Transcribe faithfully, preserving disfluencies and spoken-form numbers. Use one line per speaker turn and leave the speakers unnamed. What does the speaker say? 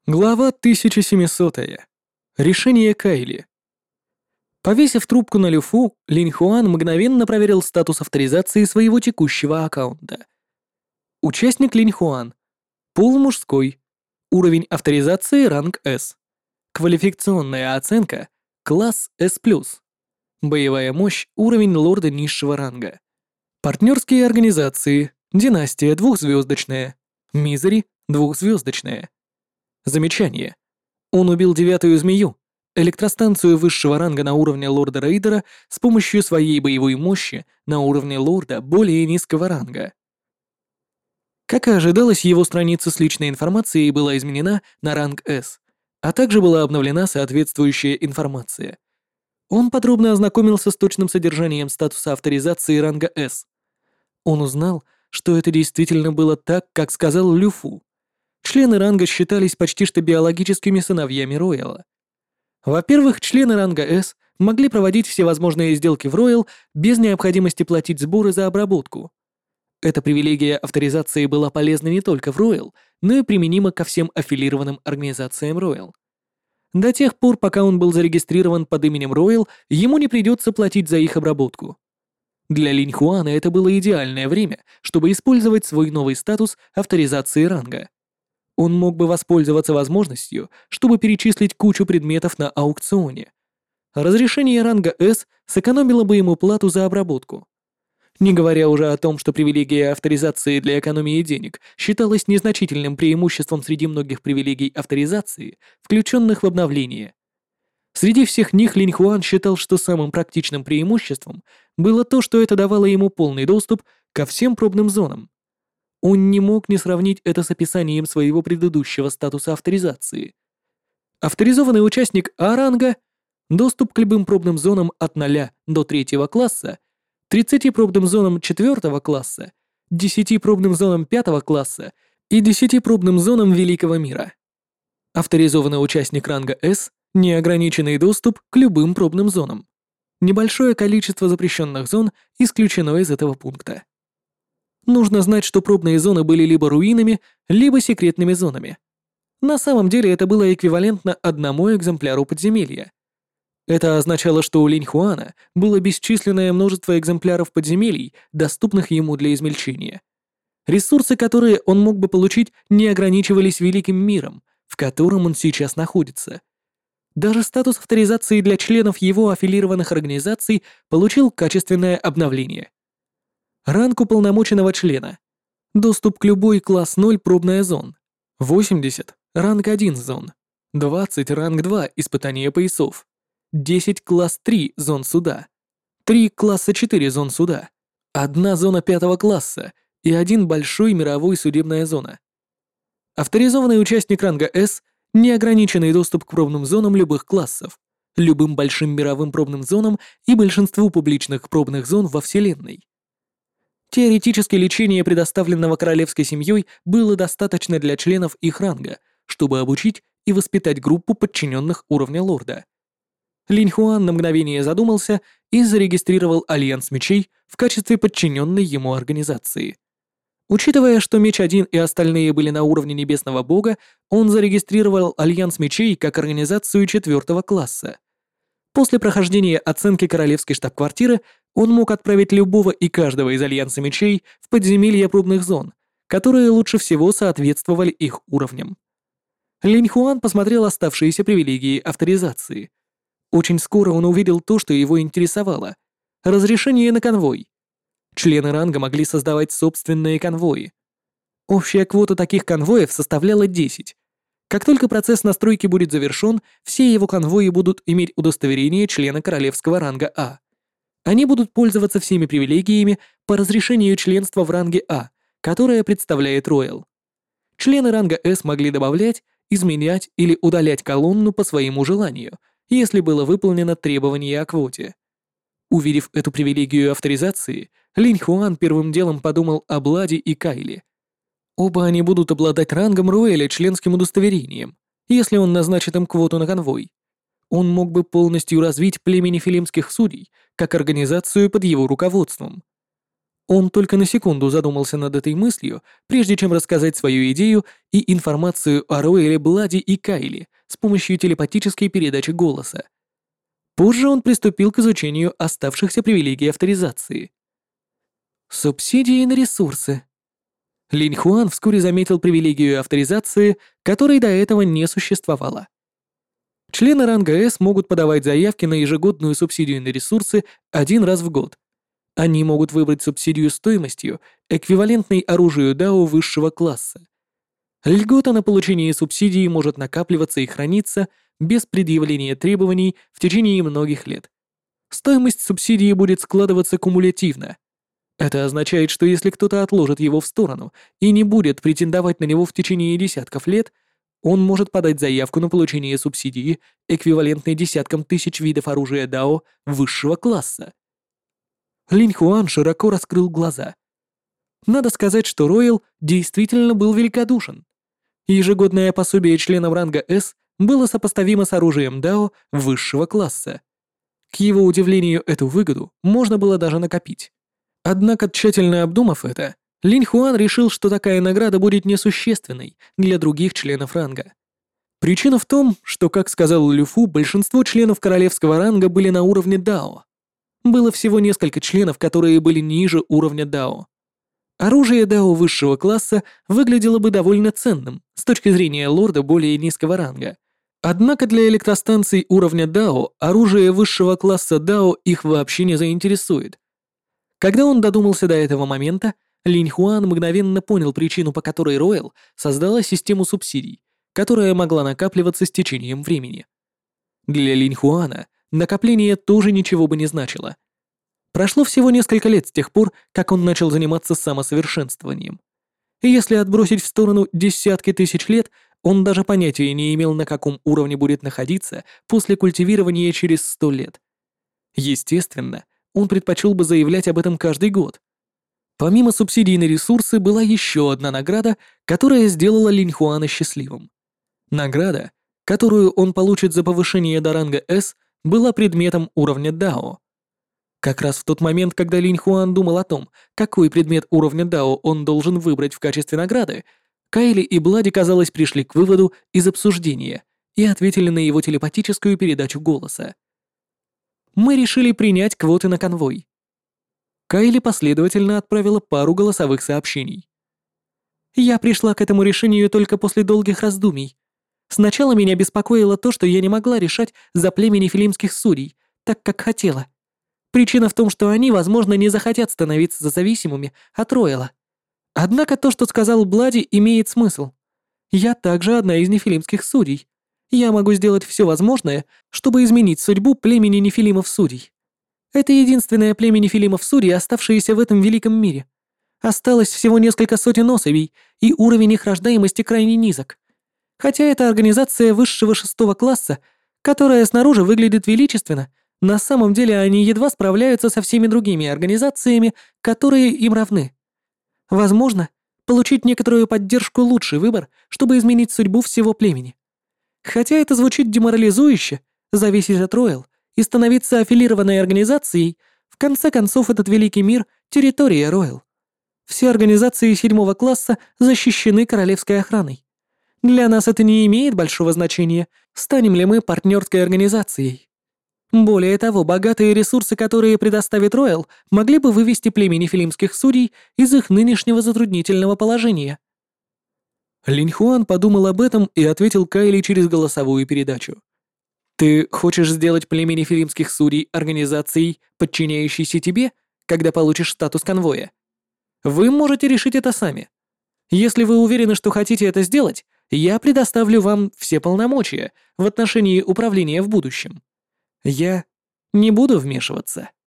Глава тысяча семьсот. Решение Кайли. Повесив трубку на Люфу, Линь Хуан мгновенно проверил статус авторизации своего текущего аккаунта. Участник Линь Хуан. Пол мужской. Уровень авторизации ранг S. Квалификационная оценка класс S+. Боевая мощь уровень лорда низшего ранга. Партнерские организации. Династия двухзвездочная. Мизери двухзвездочная. Замечание. Он убил девятую змею, электростанцию высшего ранга на уровне лорда Рейдера с помощью своей боевой мощи на уровне лорда более низкого ранга. Как и ожидалось, его страница с личной информацией была изменена на ранг S, а также была обновлена соответствующая информация. Он подробно ознакомился с точным содержанием статуса авторизации ранга S. Он узнал, что это действительно было так, как сказал Люфу. Члены ранга считались почти что биологическими сыновьями Рояла. Во-первых, члены ранга S могли проводить всевозможные сделки в Роял без необходимости платить сборы за обработку. Эта привилегия авторизации была полезна не только в Роял, но и применима ко всем аффилированным организациям Роял. До тех пор, пока он был зарегистрирован под именем Роял, ему не придется платить за их обработку. Для Линь Хуана это было идеальное время, чтобы использовать свой новый статус авторизации ранга. Он мог бы воспользоваться возможностью, чтобы перечислить кучу предметов на аукционе. Разрешение ранга S сэкономило бы ему плату за обработку. Не говоря уже о том, что привилегия авторизации для экономии денег считалась незначительным преимуществом среди многих привилегий авторизации, включенных в обновление. Среди всех них Линь Хуан считал, что самым практичным преимуществом было то, что это давало ему полный доступ ко всем пробным зонам. Он не мог не сравнить это с описанием своего предыдущего статуса авторизации. Авторизованный участник А-ранга — доступ к любым пробным зонам от ноля до третьего класса, тридцати пробным зонам четвертого класса, десяти пробным зонам пятого класса и десяти пробным зонам Великого мира. Авторизованный участник ранга S — неограниченный доступ к любым пробным зонам. Небольшое количество запрещенных зон исключено из этого пункта. Нужно знать, что пробные зоны были либо руинами, либо секретными зонами. На самом деле это было эквивалентно одному экземпляру подземелья. Это означало, что у Линь Хуана было бесчисленное множество экземпляров подземелий, доступных ему для измельчения. Ресурсы, которые он мог бы получить, не ограничивались великим миром, в котором он сейчас находится. Даже статус авторизации для членов его аффилированных организаций получил качественное обновление. Ранг уполномоченного члена. Доступ к любой класс ноль пробная зон. восемьдесят ранг один зон. двадцать ранг два испытания поясов. десять класс три зон суда. три класса четыре зон суда. одна зона пятого класса и один большой мировой судебная зона. Авторизованный участник ранга S — неограниченный доступ к пробным зонам любых классов, любым большим мировым пробным зонам и большинству публичных пробных зон во Вселенной. Теоретически лечение, предоставленного королевской семьей, было достаточно для членов их ранга, чтобы обучить и воспитать группу подчиненных уровня лорда. Линь Хуан на мгновение задумался и зарегистрировал Альянс Мечей в качестве подчиненной ему организации. Учитывая, что Меч один и остальные были на уровне Небесного Бога, он зарегистрировал Альянс Мечей как организацию четвертого класса. После прохождения оценки королевской штаб-квартиры он мог отправить любого и каждого из Альянса Мечей в подземелья пробных зон, которые лучше всего соответствовали их уровням. Линь Хуан посмотрел оставшиеся привилегии авторизации. Очень скоро он увидел то, что его интересовало — разрешение на конвой. Члены ранга могли создавать собственные конвои. Общая квота таких конвоев составляла десять. Как только процесс настройки будет завершен, все его конвои будут иметь удостоверение члена королевского ранга А. Они будут пользоваться всеми привилегиями по разрешению членства в ранге А, которое представляет Роял. Члены ранга S могли добавлять, изменять или удалять колонну по своему желанию, если было выполнено требование о квоте. Увидев эту привилегию авторизации, Линь Хуан первым делом подумал о Бладе и Кайле. Оба они будут обладать рангом Роэля членским удостоверением, если он назначит им квоту на конвой. Он мог бы полностью развить племя нефилимских судей как организацию под его руководством. Он только на секунду задумался над этой мыслью, прежде чем рассказать свою идею и информацию о Ройле, Блади и Кайле с помощью телепатической передачи голоса. Позже он приступил к изучению оставшихся привилегий авторизации. Субсидии на ресурсы. Линь Хуан вскоре заметил привилегию авторизации, которой до этого не существовало. Члены ранга С могут подавать заявки на ежегодную субсидию на ресурсы один раз в год. Они могут выбрать субсидию стоимостью, эквивалентной оружию Дао высшего класса. Льгота на получение субсидии может накапливаться и храниться без предъявления требований в течение многих лет. Стоимость субсидии будет складываться кумулятивно. Это означает, что если кто-то отложит его в сторону и не будет претендовать на него в течение десятков лет, он может подать заявку на получение субсидии, эквивалентной десяткам тысяч видов оружия Дао высшего класса. Линь Хуан широко раскрыл глаза. Надо сказать, что Ройл действительно был великодушен. Ежегодное пособие членам ранга С было сопоставимо с оружием Дао высшего класса. К его удивлению, эту выгоду можно было даже накопить. Однако, тщательно обдумав это, Линь Хуан решил, что такая награда будет несущественной для других членов ранга. Причина в том, что, как сказал Люфу, большинство членов королевского ранга были на уровне Дао. Было всего несколько членов, которые были ниже уровня Дао. Оружие Дао высшего класса выглядело бы довольно ценным с точки зрения лорда более низкого ранга. Однако для электростанций уровня Дао оружие высшего класса Дао их вообще не заинтересует. Когда он додумался до этого момента, Линь Хуан мгновенно понял причину, по которой Ройл создала систему субсидий, которая могла накапливаться с течением времени. Для Линь Хуана накопление тоже ничего бы не значило. Прошло всего несколько лет с тех пор, как он начал заниматься самосовершенствованием. И если отбросить в сторону десятки тысяч лет, он даже понятия не имел, на каком уровне будет находиться после культивирования через сто лет. Естественно, он предпочел бы заявлять об этом каждый год. Помимо субсидий на ресурсы была еще одна награда, которая сделала Линь Хуана счастливым. Награда, которую он получит за повышение до ранга С, была предметом уровня Дао. Как раз в тот момент, когда Линь Хуан думал о том, какой предмет уровня Дао он должен выбрать в качестве награды, Кайли и Блади, казалось, пришли к выводу из обсуждения и ответили на его телепатическую передачу голоса. Мы решили принять квоты на конвой. Кайли последовательно отправила пару голосовых сообщений. Я пришла к этому решению только после долгих раздумий. Сначала меня беспокоило то, что я не могла решать за племя нефилимских судей, так как хотела. Причина в том, что они, возможно, не захотят становиться зависимыми от Ройла. Однако то, что сказал Блади, имеет смысл. Я также одна из нефилимских судей. Я могу сделать все возможное, чтобы изменить судьбу племени нефилимов-судей. Это единственное племя нефилимов-судей, оставшееся в этом великом мире. Осталось всего несколько сотен особей, и уровень их рождаемости крайне низок. Хотя это организация высшего шестого класса, которая снаружи выглядит величественно, на самом деле они едва справляются со всеми другими организациями, которые им равны. Возможно, получить некоторую поддержку — лучший выбор, чтобы изменить судьбу всего племени. Хотя это звучит деморализующе, зависеть от Ройл и становиться аффилированной организацией, в конце концов этот великий мир — территория Ройл. Все организации седьмого класса защищены королевской охраной. Для нас это не имеет большого значения, станем ли мы партнерской организацией. Более того, богатые ресурсы, которые предоставит Ройл, могли бы вывести племя нефилимских судей из их нынешнего затруднительного положения. Линь Хуан подумал об этом и ответил Кайли через голосовую передачу. «Ты хочешь сделать племя нефилимских судей организацией, подчиняющейся тебе, когда получишь статус конвоя? Вы можете решить это сами. Если вы уверены, что хотите это сделать, я предоставлю вам все полномочия в отношении управления в будущем. Я не буду вмешиваться».